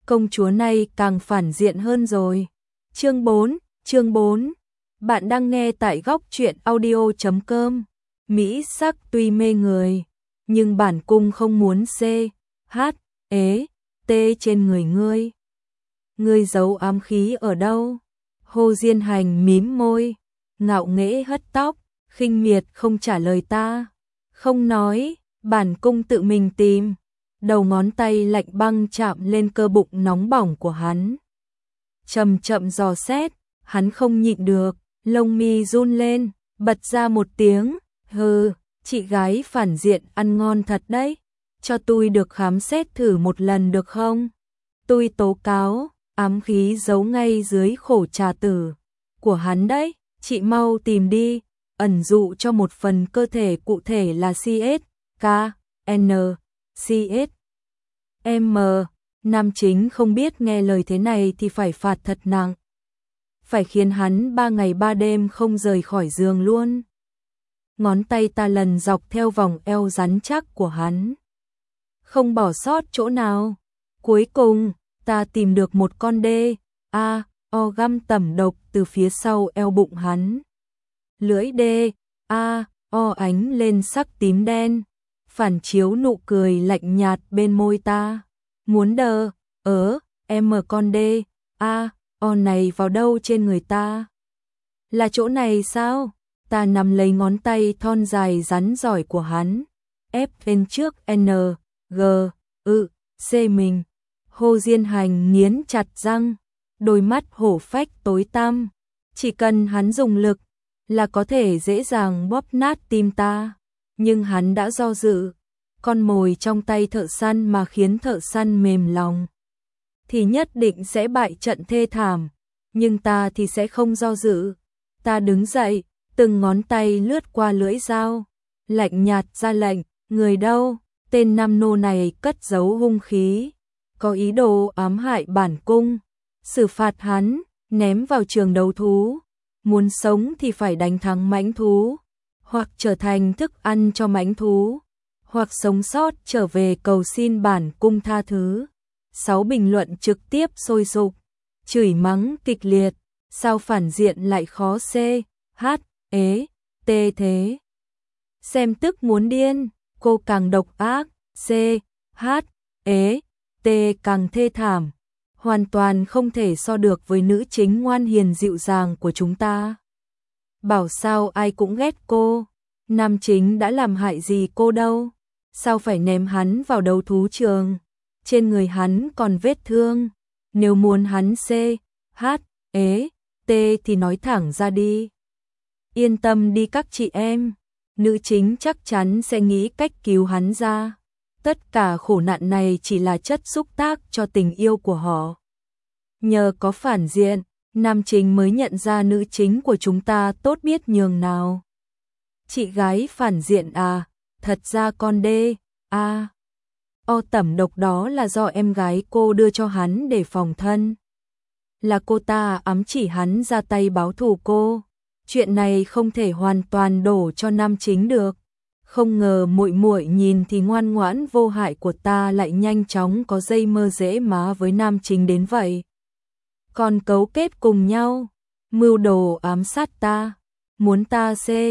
công chúa này càng phản diện hơn rồi. Chương 4. Bạn đang nghe tại góc truyện audio.com. Mỹ sắc tuy mê người, nhưng bản cung không muốn t trên người ngươi. Ngươi giấu ám khí ở đâu? Hồ Diên Hành mím môi, ngạo nghễ hất tóc, khinh miệt không trả lời ta. Không nói, bản cung tự mình tìm. Đầu ngón tay lạnh băng chạm lên cơ bụng nóng bỏng của hắn. Chậm chậm dò xét, hắn không nhịn được, lông mi run lên, bật ra một tiếng, hừ, chị gái phản diện ăn ngon thật đấy, cho tôi được khám xét thử một lần được không? Tôi tố cáo, ám khí giấu ngay dưới khổ trà tử của hắn đấy, chị mau tìm đi, ẩn dụ cho một phần cơ thể cụ thể là CS, K, N, CS, M. Nam chính không biết nghe lời thế này thì phải phạt thật nặng. Phải khiến hắn 3 ngày 3 đêm không rời khỏi giường luôn. Ngón tay ta lần dọc theo vòng eo rắn chắc của hắn, không bỏ sót chỗ nào. Cuối cùng, ta tìm được một con o găm tẩm độc từ phía sau eo bụng hắn. Lưỡi o ánh lên sắc tím đen, phản chiếu nụ cười lạnh nhạt bên môi ta. Muốn em con o này vào đâu trên người ta? Là chỗ này sao? Ta nắm lấy ngón tay thon dài rắn giỏi của hắn, ép lên trước C mình. Hồ Diên Hành nghiến chặt răng, đôi mắt hổ phách tối tăm. Chỉ cần hắn dùng lực là có thể dễ dàng bóp nát tim ta. Nhưng hắn đã do dự, con mồi trong tay thợ săn mà khiến thợ săn mềm lòng thì nhất định sẽ bại trận thê thảm. Nhưng ta thì sẽ không do dự. Ta đứng dậy, từng ngón tay lướt qua lưỡi dao, lạnh nhạt ra lệnh. Người đâu? Tên nam nô này cất giấu hung khí, có ý đồ ám hại bản cung. Xử phạt hắn, ném vào trường đấu thú. Muốn sống thì phải đánh thắng mãnh thú, hoặc trở thành thức ăn cho mãnh thú, hoặc sống sót trở về cầu xin bản cung tha thứ. 6 bình luận trực tiếp sôi sục, chửi mắng kịch liệt. Sao phản diện lại khó thế? Xem tức muốn điên, cô càng độc ác, càng thê thảm, hoàn toàn không thể so được với nữ chính ngoan hiền dịu dàng của chúng ta. Bảo sao ai cũng ghét cô, nam chính đã làm hại gì cô đâu, sao phải ném hắn vào đấu thú trường, trên người hắn còn vết thương. Nếu muốn hắn thì nói thẳng ra đi. Yên tâm đi các chị em, nữ chính chắc chắn sẽ nghĩ cách cứu hắn ra. Tất cả khổ nạn này chỉ là chất xúc tác cho tình yêu của họ. Nhờ có phản diện, nam chính mới nhận ra nữ chính của chúng ta tốt biết nhường nào. Chị gái phản diện à, thật ra con o tẩm độc đó là do em gái cô đưa cho hắn để phòng thân. Là cô ta ám chỉ hắn ra tay báo thù cô. Chuyện này không thể hoàn toàn đổ cho nam chính được. Không ngờ muội muội nhìn thì ngoan ngoãn vô hại của ta lại nhanh chóng có dây mơ dễ má với nam chính đến vậy. Còn cấu kết cùng nhau, mưu đồ ám sát ta, muốn ta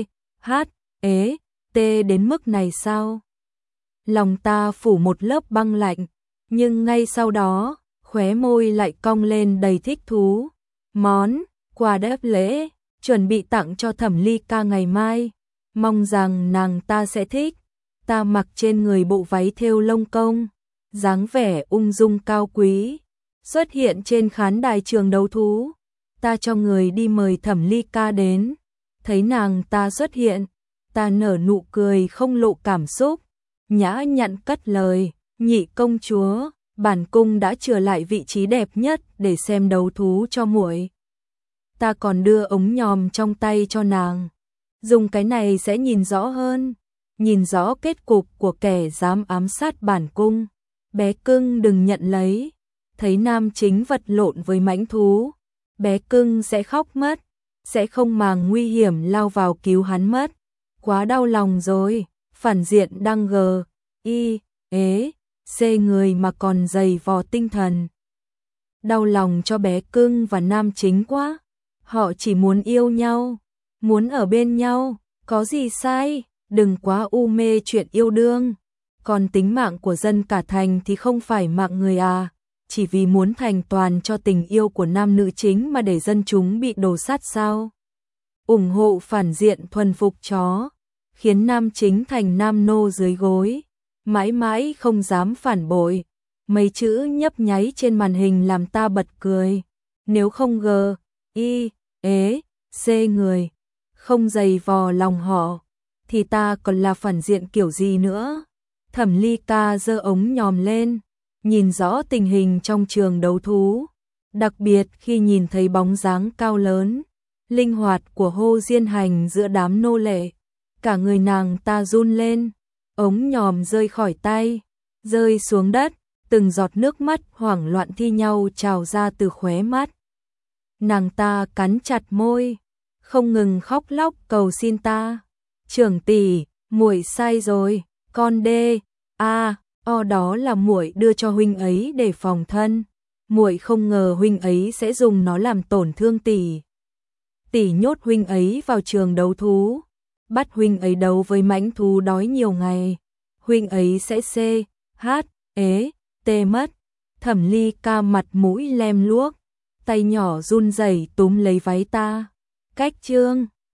đến mức này sao? Lòng ta phủ một lớp băng lạnh, nhưng ngay sau đó, khóe môi lại cong lên đầy thích thú. Món quà đáp lễ chuẩn bị tặng cho Thẩm Ly Ca ngày mai, mong rằng nàng ta sẽ thích. Ta mặc trên người bộ váy thêu lông công, dáng vẻ ung dung cao quý, xuất hiện trên khán đài trường đấu thú. Ta cho người đi mời Thẩm Ly Ca đến, thấy nàng ta xuất hiện, ta nở nụ cười không lộ cảm xúc, nhã nhặn cất lời, nhị công chúa, bản cung đã trở lại vị trí đẹp nhất để xem đấu thú cho muội. Ta còn đưa ống nhòm trong tay cho nàng, dùng cái này sẽ nhìn rõ hơn, nhìn rõ kết cục của kẻ dám ám sát bản cung. Bé cưng đừng nhận lấy, thấy nam chính vật lộn với mãnh thú, bé cưng sẽ khóc mất, sẽ không màng nguy hiểm lao vào cứu hắn mất. Quá đau lòng rồi, phản diện đang C người mà còn dày vò tinh thần. đau lòng cho bé cưng và nam chính quá. Họ chỉ muốn yêu nhau, muốn ở bên nhau, có gì sai, đừng quá u mê chuyện yêu đương. Còn tính mạng của dân cả thành thì không phải mạng người à, chỉ vì muốn thành toàn cho tình yêu của nam nữ chính mà để dân chúng bị đổ sát sao? Ủng hộ phản diện thuần phục chó, khiến nam chính thành nam nô dưới gối, mãi mãi không dám phản bội. Mấy chữ nhấp nháy trên màn hình làm ta bật cười. Nếu không G, I, ế, C người, không dày vò lòng họ, thì ta còn là phản diện kiểu gì nữa? Thẩm Ly Ca giơ ống nhòm lên, nhìn rõ tình hình trong trường đấu thú, đặc biệt khi nhìn thấy bóng dáng cao lớn, linh hoạt của Hồ Diên Hành giữa đám nô lệ, cả người nàng ta run lên, ống nhòm rơi khỏi tay, rơi xuống đất, từng giọt nước mắt hoảng loạn thi nhau trào ra từ khóe mắt. Nàng ta cắn chặt môi, không ngừng khóc lóc cầu xin ta. Trưởng tỷ, muội sai rồi, con đê, đó là muội đưa cho huynh ấy để phòng thân. Muội không ngờ huynh ấy sẽ dùng nó làm tổn thương tỷ. Tỷ nhốt huynh ấy vào trường đấu thú, bắt huynh ấy đấu với mãnh thú đói nhiều ngày. Huynh ấy sẽ tê mất. Thẩm Ly Ca mặt mũi lem luốc, tay nhỏ run rẩy túm lấy váy ta. Cách chương